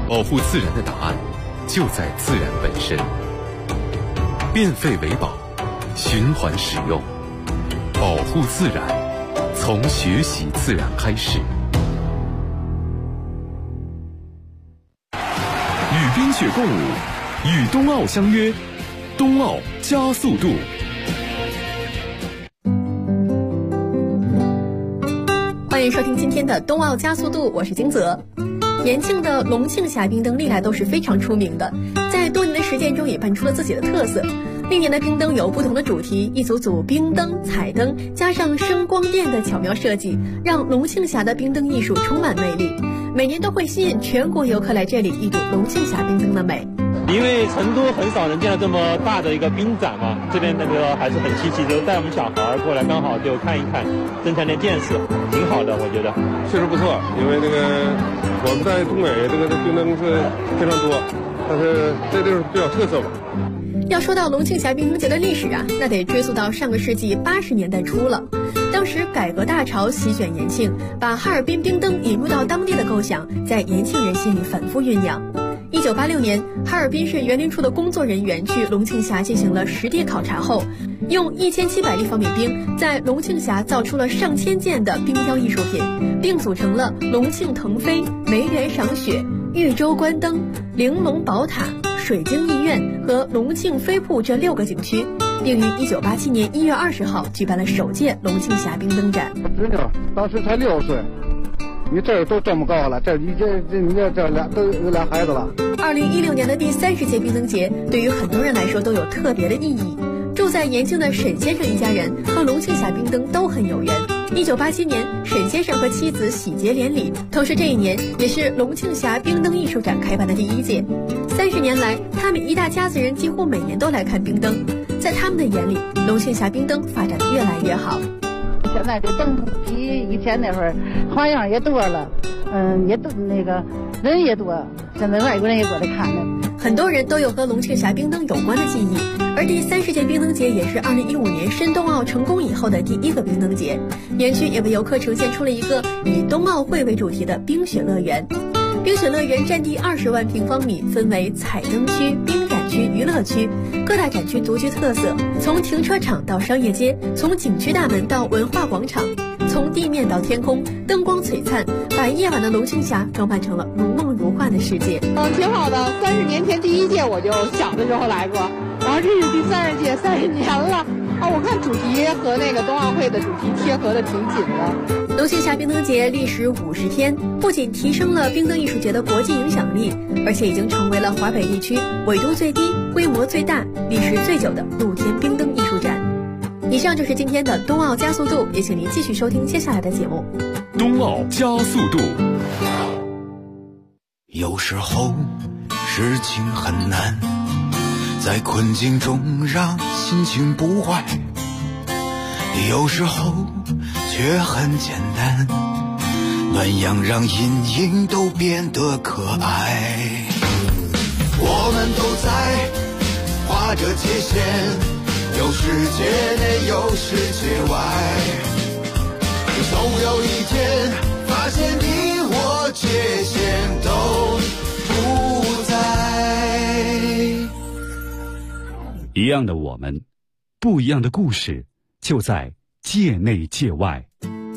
保护自然的答案就在自然本身。变废为宝，循环使用，保护自然，从学习自然开始。与冰雪共舞，与冬奥相约，冬奥加速度。 欢迎收听今天的冬奥加速度，我是金泽。延庆的龙庆峡冰灯历来都是非常出名的，在多年的实践中也办出了自己的特色。历年的冰灯有不同的主题，一组组冰灯、彩灯加上声光电的巧妙设计，让龙庆峡的冰灯艺术充满魅力。每年都会吸引全国游客来这里一睹龙庆峡冰灯的美。 因为成都很少能见到这么大的一个冰展嘛，这边那个还是很稀奇，就带我们小孩过来刚好就看一看，增强点见识，挺好的，我觉得确实不错。因为我们在东北这个冰灯是非常多，但是这就是比较特色吧。 要说到龙庆峡冰灯节的历史啊，那得追溯到上个世纪80年代初了。当时改革大潮席卷延庆，把哈尔滨冰灯引入到当地的构想，在延庆人心里反复酝酿。1986年，哈尔滨市园林处的工作人员去龙庆峡进行了实地考察后，用1700立方米冰在龙庆峡造出了上千件的冰雕艺术品，并组成了龙庆腾飞、梅园赏雪、豫州观灯、玲珑宝塔、水晶艺苑和龙庆飞瀑这6个景区，并于1987年1月20号举办了首届龙庆峡冰灯展。 侄女当时才6岁，你这都这么高了，你这都有俩孩子了。 2016年的第30届冰灯节对于很多人来说都有特别的意义。住在延庆的沈先生一家人和龙庆峡冰灯都很有缘。1987年，沈先生和妻子喜结连理，同时这一年也是龙庆峡冰灯艺术展开办的第1届。30年来，他们一大家子人几乎每年都来看冰灯。在他们的眼里，龙庆峡冰灯发展得越来越好。 现在这灯比以前那会儿花样也多了，也都人也多，现在外国人也过来看了。 很多人都有和龙庆峡冰灯有关的记忆，而第30届冰灯节也是2015年申冬奥成功以后的第1个冰灯节。园区也为游客呈现出了一个以冬奥会为主题的冰雪乐园。冰雪乐园占地20万平方米，分为彩灯区、冰展区、娱乐区，各大展区独具特色，从停车场到商业街，从景区大门到文化广场，从地面到天空，灯光璀璨，把夜晚的龙庆峡装扮成了如梦如幻的世界。 挺好的。30年前第1届我就小的时候来过，然后这是第30届，30年了。我看主题和那个冬奥会的主题贴合的挺紧的。 龙庆峡冰灯节历时50天，不仅提升了冰灯艺术节的国际影响力，而且已经成为了华北地区纬度最低、规模最大、历时最久的露天冰灯艺术展。以上就是今天的冬奥加速度，也请您继续收听接下来的节目。 冬奥加速度。 有时候事情很难，在困境中让心情不坏，有时候却很简单，暖阳让阴影都变得可爱。我们都在画着界限，有世界内有世界外，总有一天发现你我界限都不在。 一样的我们，不一样的故事，就在界内界外。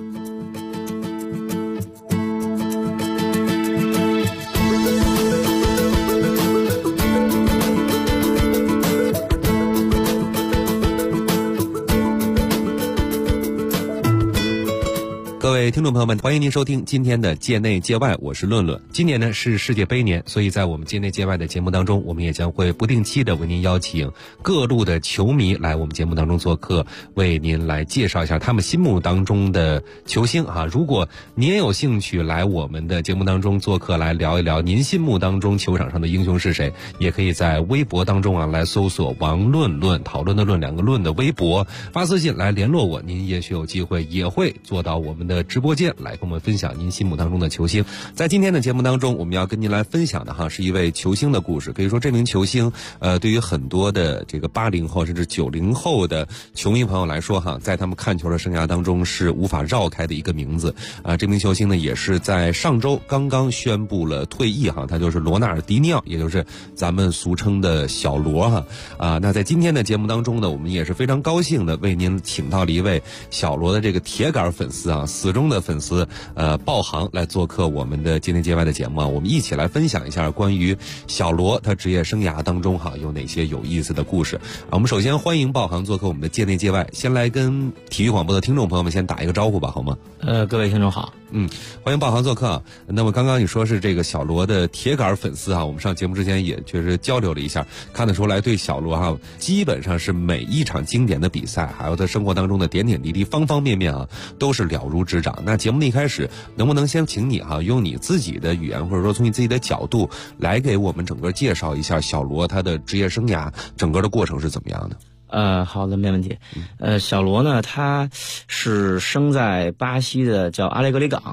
各位听众朋友们，欢迎您收听今天的界内界外，我是论论。今年呢是世界杯年，所以在我们界内界外的节目当中，我们也将会不定期的为您邀请各路的球迷来我们节目当中做客，为您来介绍一下他们心目当中的球星啊。如果您也有兴趣来我们的节目当中做客，来聊一聊您心目当中球场上的英雄是谁，也可以在微博当中啊来搜索王论论，讨论的论2个论的微博，发私信来联络我，您也许有机会也会做到我们的直直播间来跟我们分享您心目当中的球星。在今天的节目当中，我们要跟您来分享的是一位球星的故事。可以说这名球星对于很多的这个80后甚至90后的球迷朋友来说在他们看球的生涯当中是无法绕开的一个名字。这名球星呢也是在上周刚刚宣布了退役他就是罗纳尔迪尼奥，也就是咱们俗称的小罗那在今天的节目当中呢，我们也是非常高兴的为您请到了一位小罗的这个铁杆粉丝死忠的粉丝鲍航来做客我们的界内界外的节目我们一起来分享一下关于小罗他职业生涯当中有哪些有意思的故事我们首先欢迎鲍航做客我们的界内界外，先来跟体育广播的听众朋友们先打一个招呼吧，好吗？ 各位听众好。 欢迎鲍航做客那么刚刚你说是这个小罗的铁杆粉丝我们上节目之前也确实交流了一下，看得出来对小罗基本上是每一场经典的比赛，还有他生活当中的点点滴滴方方面面都是了如指掌。那节目的一开始，能不能先请你用你自己的语言，或者说从你自己的角度来给我们整个介绍一下小罗他的职业生涯整个的过程是怎么样的？ 好的，没问题。小罗呢，他是生在巴西的叫阿雷格里港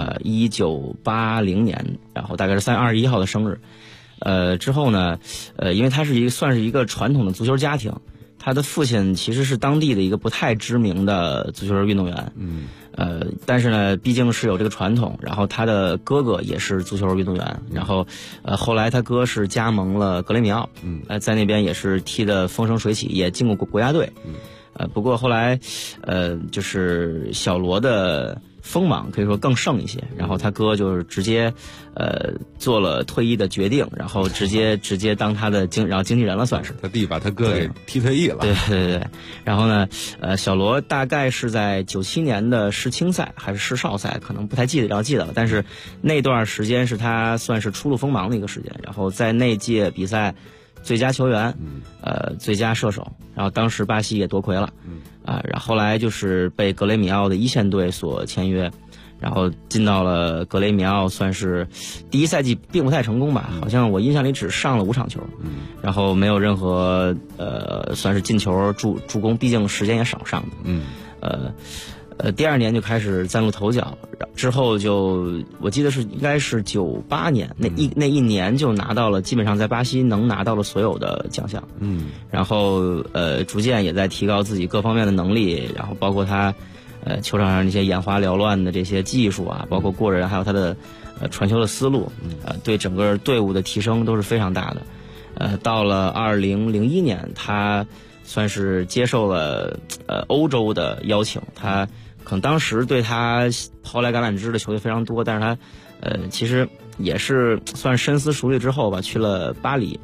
，1980年，然后大概是3月21号的生日。之后呢，因为他是算是一个传统的足球家庭，他的父亲其实是当地的一个不太知名的足球运动员。但是呢，毕竟是有这个传统，然后他的哥哥也是足球运动员，然后后来他哥是加盟了格雷米奥，在那边也是踢得风生水起，也进过国家队。不过后来就是小罗的锋芒可以说更盛一些，然后他哥就是直接做了退役的决定，然后直接当他的经纪人了，算是他弟把他哥给踢退役了。 对。然后呢小罗大概是在97年的世青赛还是世少赛，可能不太记得了，但是那段时间是他算是初露锋芒的一个时间，然后在那届比赛最佳球员最佳射手，然后当时巴西也夺魁了然后后来就是被格雷米奥的一线队所签约，然后进到了格雷米奥，算是第一赛季并不太成功吧，好像我印象里只上了5场球，然后没有任何算是进球助攻，毕竟时间也少上的。第2年就开始崭露头角，之后就我记得应该是98年那一年就拿到了基本上在巴西能拿到了所有的奖项。然后逐渐也在提高自己各方面的能力，然后包括他球场上那些眼花缭乱的这些技术包括过人，还有他的传球的思路，对整个队伍的提升都是非常大的。到了2001年，他算是接受了欧洲的邀请，他可能当时对他抛来橄榄枝的球队非常多，但是他其实也是算深思熟虑之后吧，去了巴黎。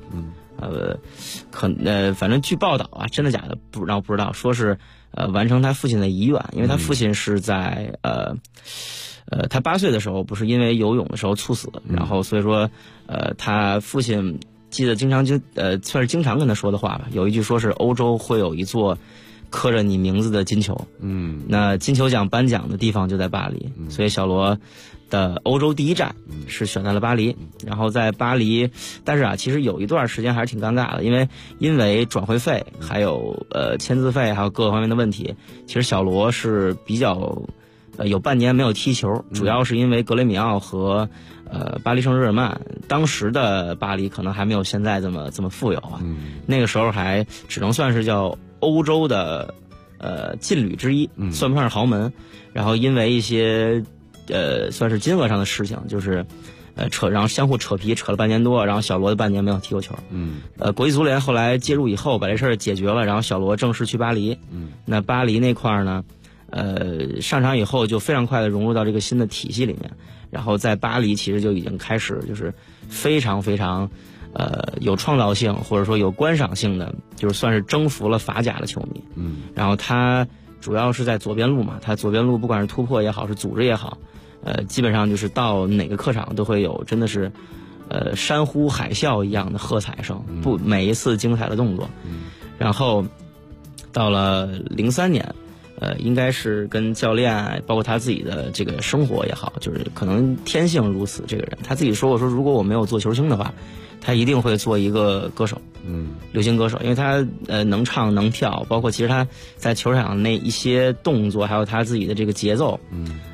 反正据报道真的假的不知道，说是完成他父亲的遗愿，因为他父亲是在他8岁的时候不是因为游泳的时候猝死，然后所以说他父亲记得算是经常跟他说的话吧，有一句说是欧洲会有一座刻着你名字的金球，那金球奖颁奖的地方就在巴黎，所以小罗的欧洲第一站是选在了巴黎。然后在巴黎，但是其实有一段时间还是挺尴尬的，因为转会费还有签字费还有各个方面的问题，其实小罗是比较有半年没有踢球，主要是因为格雷米奥和巴黎圣日耳曼，当时的巴黎可能还没有现在这么富有那个时候还只能算是叫欧洲的劲旅之一，算不上是豪门。然后因为一些算是金额上的事情，就是然后相互扯皮扯了半年多，然后小罗的半年没有踢过球。国际足联后来介入以后把这事儿解决了，然后小罗正式去巴黎。那巴黎那块儿呢上场以后就非常快的融入到这个新的体系里面，然后在巴黎其实就已经开始就是非常非常有创造性或者说有观赏性的，就是算是征服了法甲的球迷。然后他主要是在左边路嘛，他左边路不管是突破也好是组织也好，基本上就是到哪个客场都会有真的是山呼海啸一样的喝彩声，每一次精彩的动作。然后到了03年应该是跟教练包括他自己的这个生活也好，就是可能天性如此，这个人他自己说过，说如果我没有做球星的话，他一定会做一个歌手，流行歌手，因为他能唱能跳，包括其实他在球场那一些动作还有他自己的这个节奏，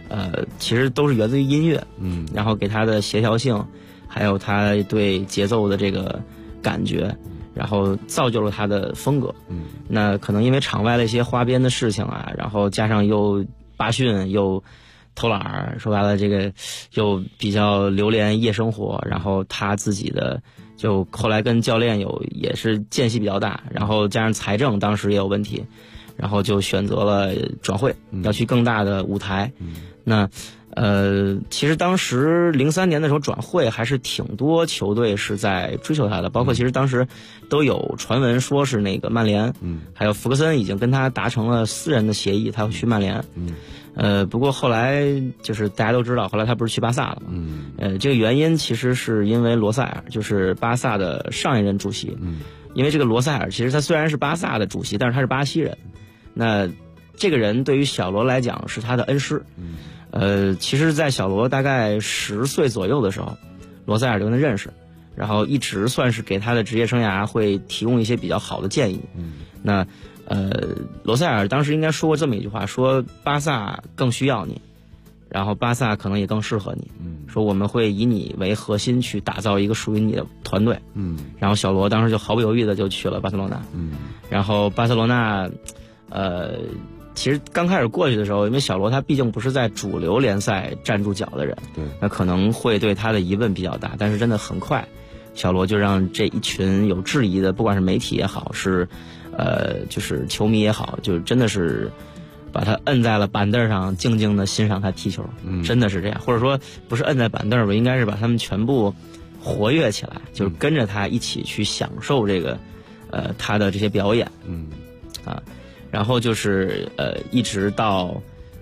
其实都是源自于音乐，然后给他的协调性，还有他对节奏的这个感觉，然后造就了他的风格。那可能因为场外的一些花边的事情啊，然后加上又罢训又偷懒儿，说白了这个又比较流连夜生活，然后他自己的就后来跟教练也是间隙比较大，然后加上财政当时也有问题，然后就选择了转会，要去更大的舞台。那其实当时03年的时候转会还是挺多球队是在追求他的，包括其实当时都有传闻说是那个曼联，还有福克森已经跟他达成了私人的协议，他要去曼联。不过后来就是大家都知道，后来他不是去巴萨了嘛？这个原因其实是因为罗塞尔，就是巴萨的上一任主席。因为这个罗塞尔其实他虽然是巴萨的主席，但是他是巴西人。那这个人对于小罗来讲是他的恩师。其实在小罗大概10岁左右的时候，罗塞尔就跟他认识，然后一直算是给他的职业生涯会提供一些比较好的建议。那罗塞尔当时应该说过这么一句话，说巴萨更需要你，然后巴萨可能也更适合你，说我们会以你为核心去打造一个属于你的团队。然后小罗当时就毫不犹豫的就去了巴塞罗那。然后巴塞罗那其实刚开始过去的时候，因为小罗他毕竟不是在主流联赛站住脚的人，那可能会对他的疑问比较大。但是真的很快，小罗就让这一群有质疑的，不管是媒体也好，是就是球迷也好，就真的是把他摁在了板凳上，静静的欣赏他踢球。真的是这样，或者说不是摁在板凳吧，应该是把他们全部活跃起来，就是跟着他一起去享受这个他的这些表演。然后就是一直到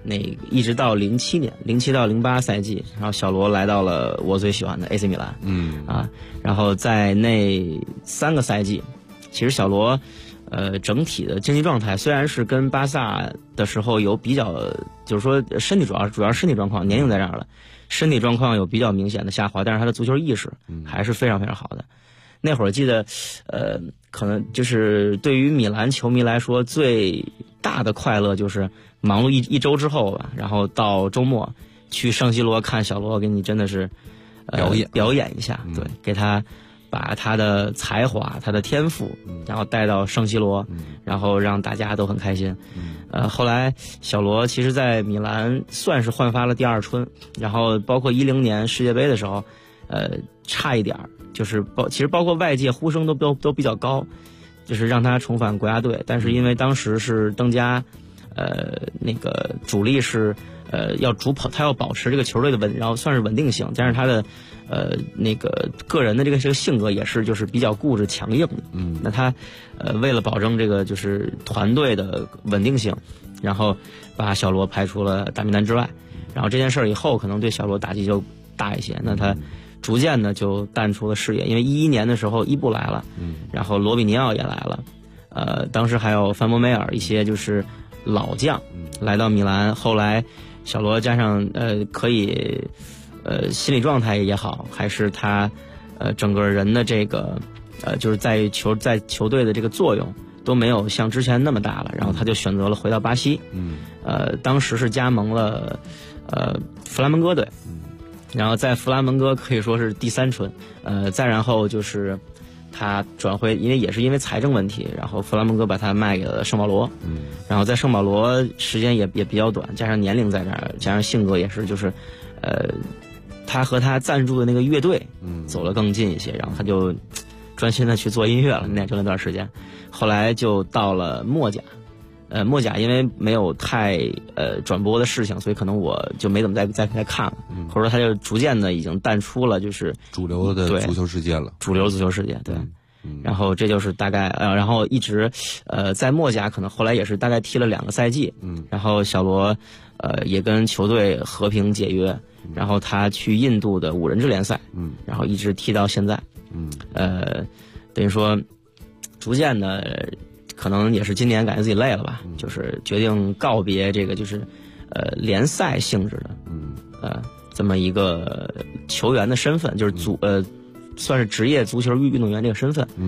07年，07到08赛季，然后小罗来到了我最喜欢的 AC 米兰。然后在那3个赛季，其实小罗整体的竞技状态虽然是跟巴萨的时候有比较，就是说身体主要身体状况，年龄在这儿了，身体状况有比较明显的下滑，但是他的足球意识还是非常非常好的。那会儿记得可能就是对于米兰球迷来说最大的快乐就是忙碌一周之后吧，然后到周末去圣西罗看小罗给你真的是表演一下。对，给他把他的才华他的天赋然后带到圣西罗，然后让大家都很开心。后来小罗其实在米兰算是焕发了第二春，然后包括10年世界杯的时候差一点，就是其实包括外界呼声都比较高，就是让他重返国家队，但是因为当时是登加那个主力是要主跑，他要保持这个球队的然后算是稳定性，加上他的那个个人的这个性格也是就是比较固执强硬的。那他为了保证这个就是团队的稳定性，然后把小罗排除了大名单之外。然后这件事以后可能对小罗打击就大一些，那他逐渐的就淡出了视野。因为11年的时候伊布来了，然后罗比尼奥也来了，当时还有范博梅尔一些就是老将来到米兰。后来小罗加上可以心理状态也好，还是他整个人的这个就是在球队的这个作用都没有像之前那么大了，然后他就选择了回到巴西。当时是加盟了弗拉门戈队。然后在弗拉门戈可以说是第3春，再然后就是他转会，因为也是因为财政问题，然后弗拉门戈把他卖给了圣保罗。然后在圣保罗时间也比较短，加上年龄在这儿，加上性格也是就是他和他赞助的那个乐队走了更近一些，然后他就专心的去做音乐了。就那段时间，后来就到了墨甲。墨甲因为没有太转播的事情，所以可能我就没怎么再看了，或者说他就逐渐的已经淡出了就是主流的足球世界了。 主流足球世界，对。然后这就是大概然后一直在墨甲可能后来也是大概踢了2个赛季。然后小罗也跟球队和平解约，然后他去印度的5人制联赛，然后一直踢到现在。等于说逐渐的可能也是今年感觉自己累了吧，就是决定告别这个就是联赛性质的这么一个球员的身份，就是算是职业足球运动员这个身份。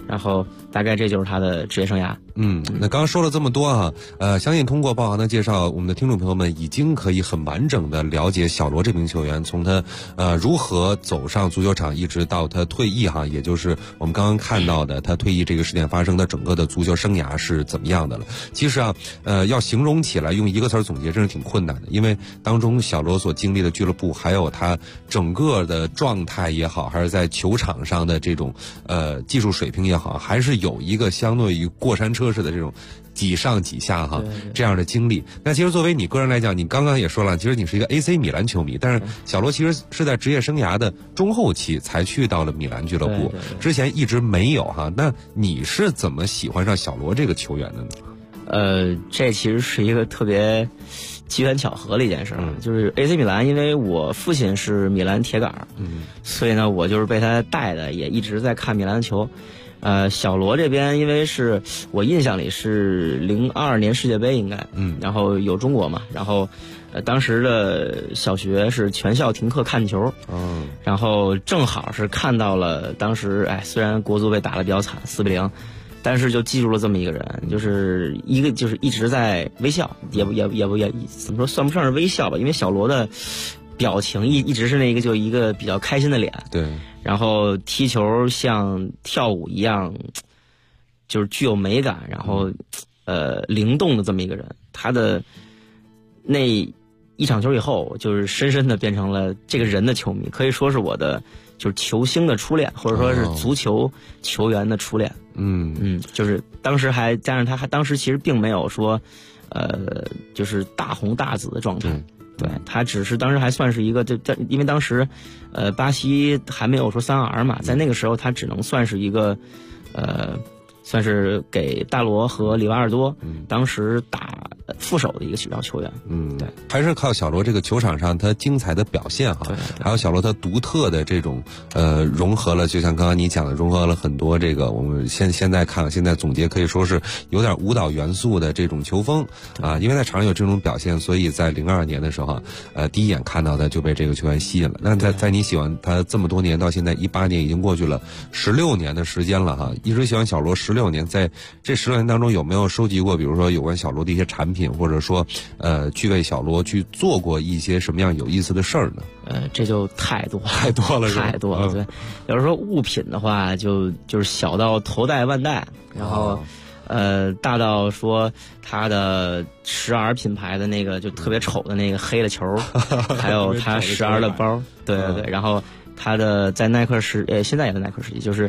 然后大概这就是他的职业生涯。 那刚刚说了这么多啊，相信通过鲍航的介绍，我们的听众朋友们已经可以很完整的了解小罗这名球员，从他如何走上足球场，一直到他退役也就是我们刚刚看到的他退役这个事件发生的整个的足球生涯是怎么样的了。其实要形容起来用一个词总结真是挺困难的，因为当中小罗所经历的俱乐部，还有他整个的状态也好，还是在球场上的这种技术水平也好，还是有一个相对于过山车式的这种几上几下这样的经历。那其实作为你个人来讲，你刚刚也说了，其实你是一个 AC 米兰球迷，但是小罗其实是在职业生涯的中后期才去到了米兰俱乐部，之前一直没有那你是怎么喜欢上小罗这个球员的呢？ 这其实是一个特别机缘巧合的一件事，就是 AC 米兰，因为我父亲是米兰铁杆，所以呢我就是被他带的，也一直在看米兰的球。小罗这边，因为是我印象里是02年世界杯应该，然后有中国嘛，然后当时的小学是全校停课看球，然后正好是看到了当时虽然国足被打得比较惨4-0，但是就记住了这么一个人，就是一直在微笑，也怎么说算不上是微笑吧，因为小罗的表情一直是一个比较开心的脸， 对，然后踢球像跳舞一样，就是具有美感，然后灵动的这么一个人。他的那一场球以后，就是深深的变成了这个人的球迷，可以说是我的就是球星的初恋，或者说是足球球员的初恋。就是当时还加上他当时其实并没有说就是大红大紫的状态。对，他只是当时还算是一个，因为当时，巴西还没有说3R 嘛，在那个时候他只能算是一个，算是给大罗和里瓦尔多当时打副手的一个球员。对， 还是靠小罗这个球场上他精彩的表现还有小罗他独特的这种融合了，就像刚刚你讲的，融合了很多这个我们现在总结可以说是有点舞蹈元素的这种球风因为在场上有这种表现，所以在02年的时候第一眼看到的就被这个球员吸引了。那在你喜欢他这么多年，到现在18年已经过去了16年的时间了一直喜欢小罗16年，在这16年当中有没有收集过比如说有关小罗的一些产品，或者说去为小罗去做过一些什么样有意思的事儿呢？ 这就太多了， 太多了。 对，要是说物品的话，就是小到头戴万代，然后大到说他的10R 品牌的那个就特别丑的那个黑的球，还有他10R 的包，对，然后他的在耐克现在也在耐克时期，就是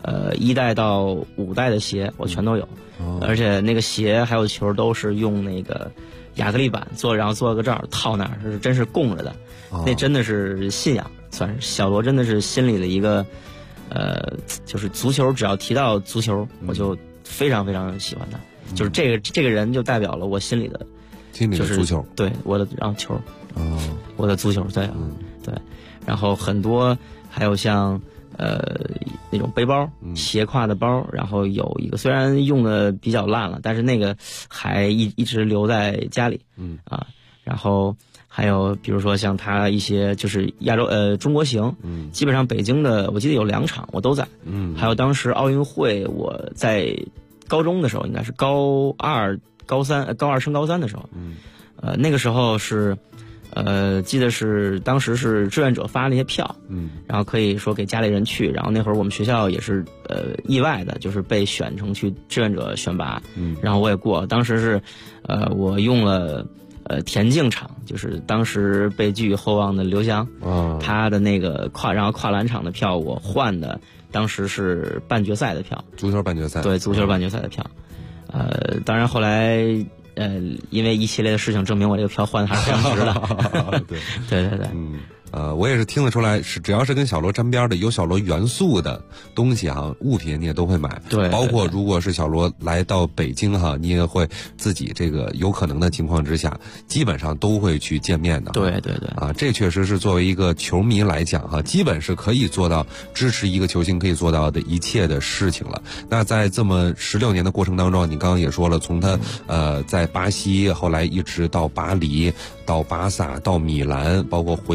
1代到5代的鞋我全都有，而且那个鞋还有球都是用那个亚克力板然后做个罩套那儿，是真是供着的，那真的是信仰，算是小罗真的是心里的一个就是足球，只要提到足球我就非常非常喜欢他，就是这个人就代表了我心里的足球， 对，我的球，我的足球，对，对，然后很多还有像那种背包斜挎的包，然后有一个虽然用的比较烂了，但是那个还一直留在家里，然后还有比如说像他一些就是中国行，基本上北京的我记得有2场我都在，还有当时奥运会我在高中的时候，应该是高二升高3的时候，那个时候是记得是当时是志愿者发了一些票，然后可以说给家里人去，然后那会儿我们学校也是意外的就是被选成去志愿者选拔，然后我也过，当时是我用了田径场，就是当时被寄予厚望的刘翔，他的那个跨栏场的票我换的当时是半决赛的票， 足球半决赛， 对，足球半决赛的票，当然后来因为一系列的事情证明我这个票换的还是非常值的，对， 我也是听得出来，只要是跟小罗沾边的有小罗元素的东西物品你也都会买， 对， 包括如果是小罗来到北京你也会自己这个有可能的情况之下，基本上都会去见面的， 对， 这确实是作为一个球迷来讲基本是可以做到支持一个球星可以做到的一切的事情了。那在这么16年的过程当中，你刚刚也说了，从他在巴西，后来一直到巴黎，到巴萨，到米兰，包括回巴西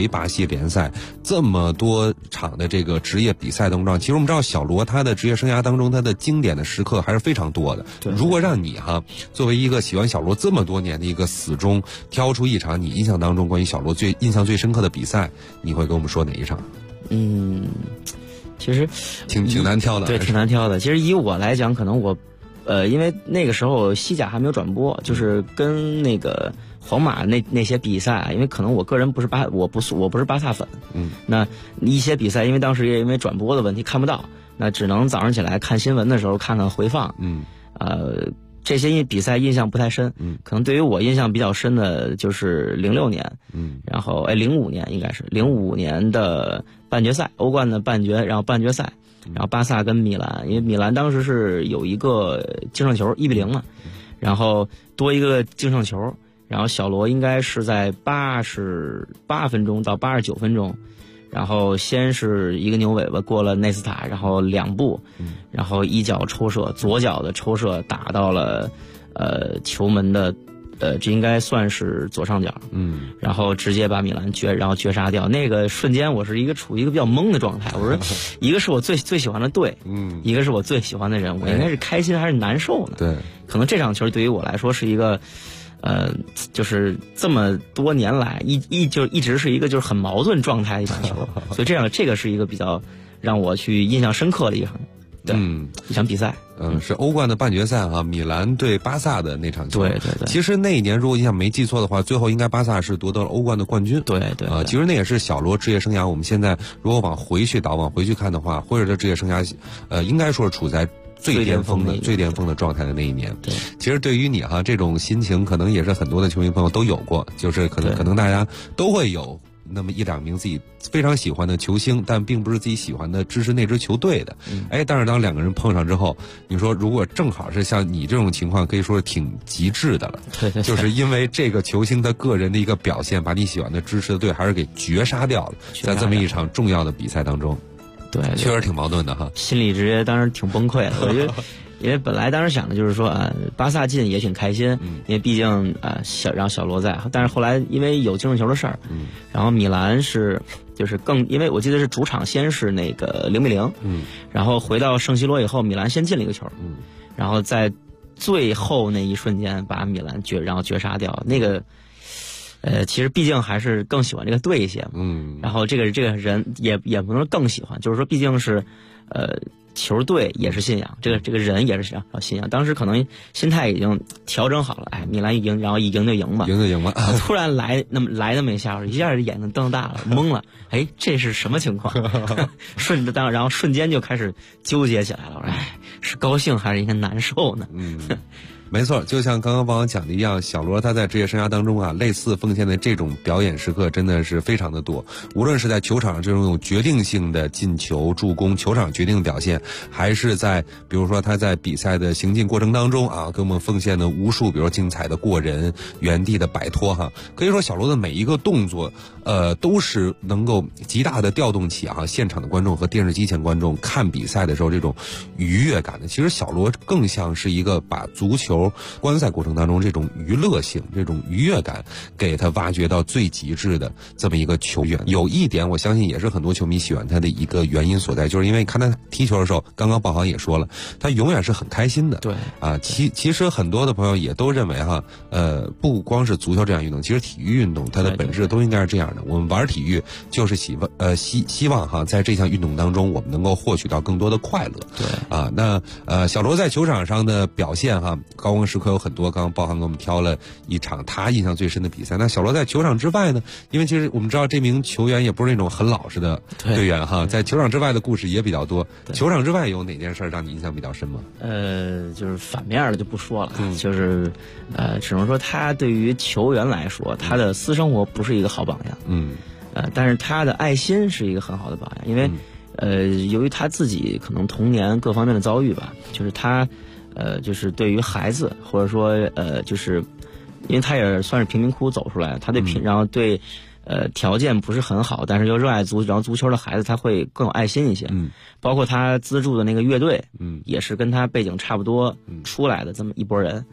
联赛，这么多场的这个职业比赛当中，其实我们知道小罗他的职业生涯当中，他的经典的时刻还是非常多的。如果让你作为一个喜欢小罗这么多年的一个死忠，挑出一场你印象当中关于小罗印象最深刻的比赛，你会跟我们说哪一场？ 其实挺难挑的， 对，挺难挑的。其实以我来讲，可能我，因为那个时候西甲还没有转播，就是跟那个皇马那些比赛，因为可能我个人我不是巴萨粉，那一些比赛因为当时也因为转播的问题看不到，那只能早上起来看新闻的时候看看回放，这些比赛印象不太深，可能对于我印象比较深的就是06年，然后05年应该是05年的半决赛，欧冠的半决，然后半决赛，然后巴萨跟米兰，因为米兰当时是有一个净胜球1-0嘛，然后多一个净胜球，然后小罗应该是在88分钟到89分钟。然后先是一个牛尾巴过了内斯塔，然后2步，然后一脚抽射，左脚的抽射打到了球门的这应该算是左上角，然后直接把米兰绝杀掉。那个瞬间我是处于一个比较懵的状态，我说一个是我最喜欢的队，一个是我最喜欢的人，我应该是开心还是难受呢？ 对，可能这场球对于我来说是一个就是这么多年来一直是一个就是很矛盾状态的一场球，所以这个是一个比较让我去印象深刻的一场，一场比赛。 是欧冠的半决赛米兰对巴萨的那场球。 对。 其实那一年如果印象没记错的话，最后应该巴萨是夺得了欧冠的冠军。 对。 其实那也是小罗职业生涯，我们现在如果往回去看的话，或者这职业生涯应该说是处在最巅峰的状态的那一年。 对， 其实对于你这种心情，可能也是很多的球迷朋友都有过，就是可能大家都会有那么1-2名自己非常喜欢的球星，但并不是自己喜欢的支持那支球队的。但是当2个人碰上之后，你说如果正好是像你这种情况，可以说是挺极致的了。 对， 就是因为这个球星他个人的一个表现，把你喜欢的支持的队还是给绝杀掉了，在这么一场重要的比赛当中。对，确实挺矛盾的心里直接当时挺崩溃的。我觉得，因为本来当时想的就是说巴萨进也挺开心，因为毕竟让小罗在，但是后来因为有净胜球的事儿，然后米兰就是因为我记得是主场先是那个0-0，然后回到圣西罗以后，米兰先进了一个球，然后在最后那一瞬间把米兰绝杀掉，那个。其实毕竟还是更喜欢这个队一些嘛，然后这个人也不能说更喜欢，就是说毕竟是，球队也是信仰，这个人也是信仰。当时可能心态已经调整好了，米兰赢，然后一赢就赢吧，突然来那么一下，一下眼睛瞪大了，懵了，这是什么情况？然后瞬间就开始纠结起来了，是高兴还是应该难受呢？ 没错，就像刚刚王讲的一样，小罗他在职业生涯当中类似奉献的这种表演时刻真的是非常的多。无论是在球场上这种有决定性的进球、助攻、球场决定的表现，还是在比如说他在比赛的行进过程当中给我们奉献的无数，比如说精彩的过人、原地的摆脱可以说小罗的每一个动作，都是能够极大的调动起现场的观众和电视机前观众看比赛的时候这种愉悦感的。其实小罗更像是一个把足球观赛过程当中这种娱乐性、这种愉悦感给他挖掘到最极致的这么一个球员。有一点我相信也是很多球迷喜欢他的一个原因所在，就是因为看他踢球的时候，刚刚宝航也说了，他永远是很开心的。 对其实很多的朋友也都认为不光是足球这样运动，其实体育运动它的本质都应该是这样的。我们玩体育就是希望在这项运动当中我们能够获取到更多的快乐。 对那小罗在球场上的表现高光时刻有很多，刚刚宝航给我们挑了一场他印象最深的比赛。那小罗在球场之外呢？因为其实我们知道这名球员也不是那种很老实的队员在球场之外的故事也比较多。球场之外有哪件事让你印象比较深吗？ 就是反面的就不说了，就是只能说他对于球员来说，他的私生活不是一个好榜样。但是他的爱心是一个很好的榜样，因为由于他自己可能童年各方面的遭遇吧，就是他。就是对于孩子，或者说就是因为他也算是贫民窟走出来，他然后对条件不是很好，但是又热爱然后足球的孩子，他会更有爱心一些。包括他资助的那个乐队，也是跟他背景差不多出来的这么一拨人。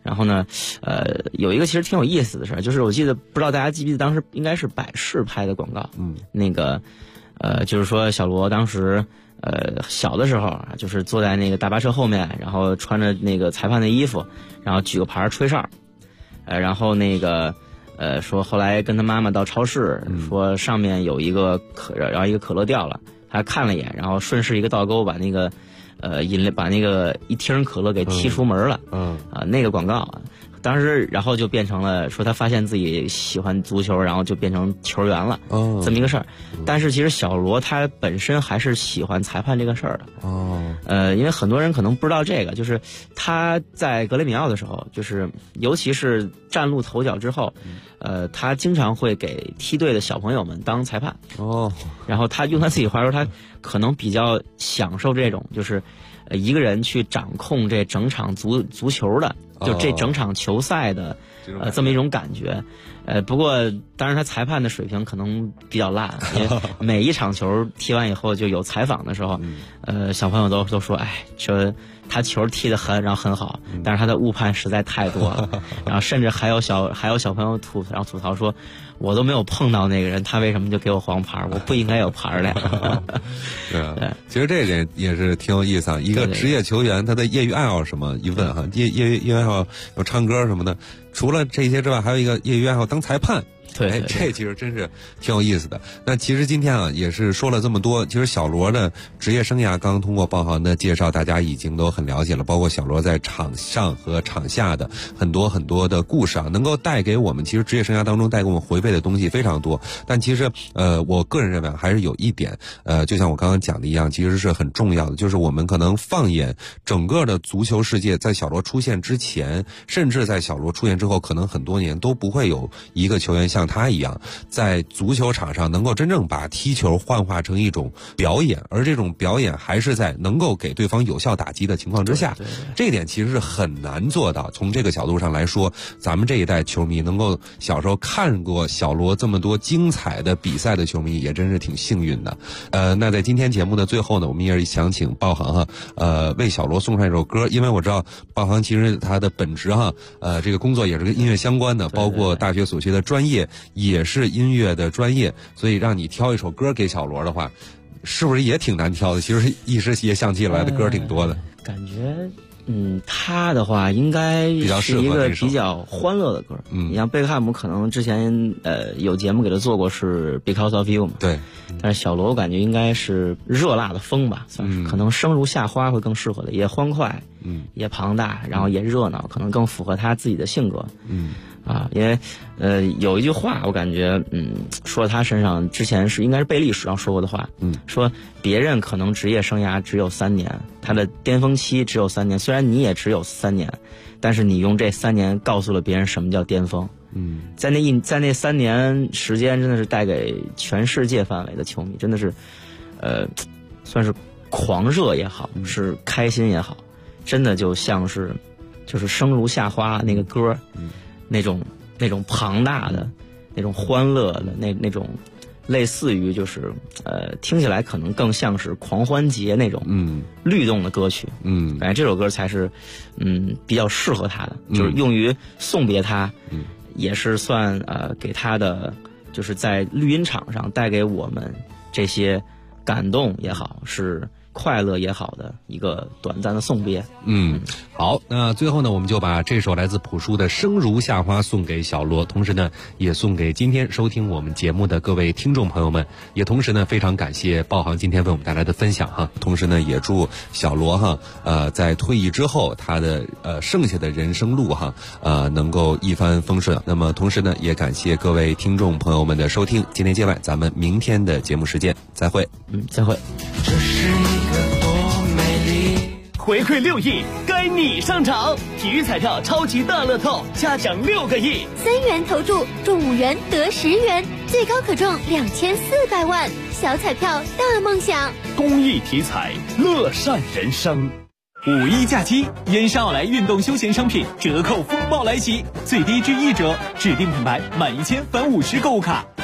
然后呢，有一个其实挺有意思的事儿，就是我记得不知道大家记不记得当时应该是百事拍的广告，那个就是说小罗当时小的时候啊，就是坐在那个大巴车后面，然后穿着那个裁判的衣服，然后举个牌吹哨，然后那个说后来跟他妈妈到超市，说上面有一个然后一个可乐掉了，他看了一眼，然后顺势一个倒钩把那个把那个一听可乐给踢出门了，那个广告当时然后就变成了说他发现自己喜欢足球，然后就变成球员了，这么一个事儿。但是其实小罗他本身还是喜欢裁判这个事儿的，因为很多人可能不知道这个，就是他在格雷米奥的时候，就是尤其是崭露头角之后，他经常会给梯队的小朋友们当裁判，然后他用他自己话说，他可能比较享受这种就是一个人去掌控这整场足球的，就这整场球赛的这么一种感觉。不过当然他裁判的水平可能比较烂，因为每一场球踢完以后就有采访的时候，小朋友都说，说他球踢得很好，但是他的误判实在太多了，然后甚至还有小朋友吐槽说，我都没有碰到那个人，他为什么就给我黄牌？我不应该有牌的。 对，其实这一点也是挺有意思啊。一个职业球员他的业余爱好什么？一问哈，业余爱好有唱歌什么的，除了这些之外，还有一个业余爱好当裁判。 对， 这其实真是挺有意思的。那其实今天啊，也是说了这么多。其实小罗的职业生涯，刚刚通过鲍航的介绍，大家已经都很了解了。包括小罗在场上和场下的很多的故事啊，能够带给我们，其实职业生涯当中带给我们回味的东西非常多。但其实我个人认为还是有一点，就像我刚刚讲的一样，其实是很重要的，就是我们可能放眼整个的足球世界，在小罗出现之前，甚至在小罗出现之后，可能很多年都不会有一个球员像他一样，在足球场上能够真正把踢球幻化成一种表演，而这种表演还是在能够给对方有效打击的情况之下，这一点其实是很难做到。从这个角度上来说，咱们这一代球迷能够小时候看过小罗这么多精彩的比赛的球迷，也真是挺幸运的。那在今天节目的最后呢，我们也是想请鲍航为小罗送上一首歌，因为我知道鲍航其实他的本职这个工作也是跟音乐相关的，包括大学所学的专业也是音乐的专业，所以让你挑一首歌给小罗的话，是不是也挺难挑的？其实一时也想起来的歌挺多的。 感觉他的话应该是一个比较欢乐的歌。你像贝克汉姆可能之前有节目给他做过是 Because of You 嘛， 对。 但是小罗我感觉应该是热辣的风吧，算是可能生如夏花会更适合的，也欢快，也庞大，然后也热闹，可能更符合他自己的性格。因为有一句话我感觉说他身上之前应该是贝利史上说过的话，说别人可能职业生涯只有3年，他的巅峰期只有3年，虽然你也只有3年，但是你用这3年告诉了别人什么叫巅峰。在那3年时间，真的是带给全世界范围的球迷，真的是算是狂热也好，是开心也好，真的就像是就是生如夏花那个歌，那种庞大的那种欢乐的那种类似于就是听起来可能更像是狂欢节那种律动的歌曲，感觉这首歌才是比较适合他的，就是用于送别他，也是算给他的就是在绿茵场上带给我们这些感动也好，是快乐也好的一个短暂的送别。 好，那最后呢，我们就把这首来自朴树的《生如夏花》送给小罗，同时呢，也送给今天收听我们节目的各位听众朋友们，也同时呢，非常感谢鲍航今天为我们带来的分享同时呢，也祝小罗在退役之后他的剩下的人生路能够一帆风顺。那么同时呢，也感谢各位听众朋友们的收听，今天界外咱们明天的节目时间再会。 再会。 这是一个多美丽。 回馈6亿，该你上场！体育彩票超级大乐透，嘉奖6个亿 ，3元投注中5元得10元，最高可中2400万。小彩票大梦想， 公益体彩，乐善人生。5·1假期，烟山奥莱运动休闲商品折扣风暴来袭，最低至1折，指定品牌满1000返50购物卡。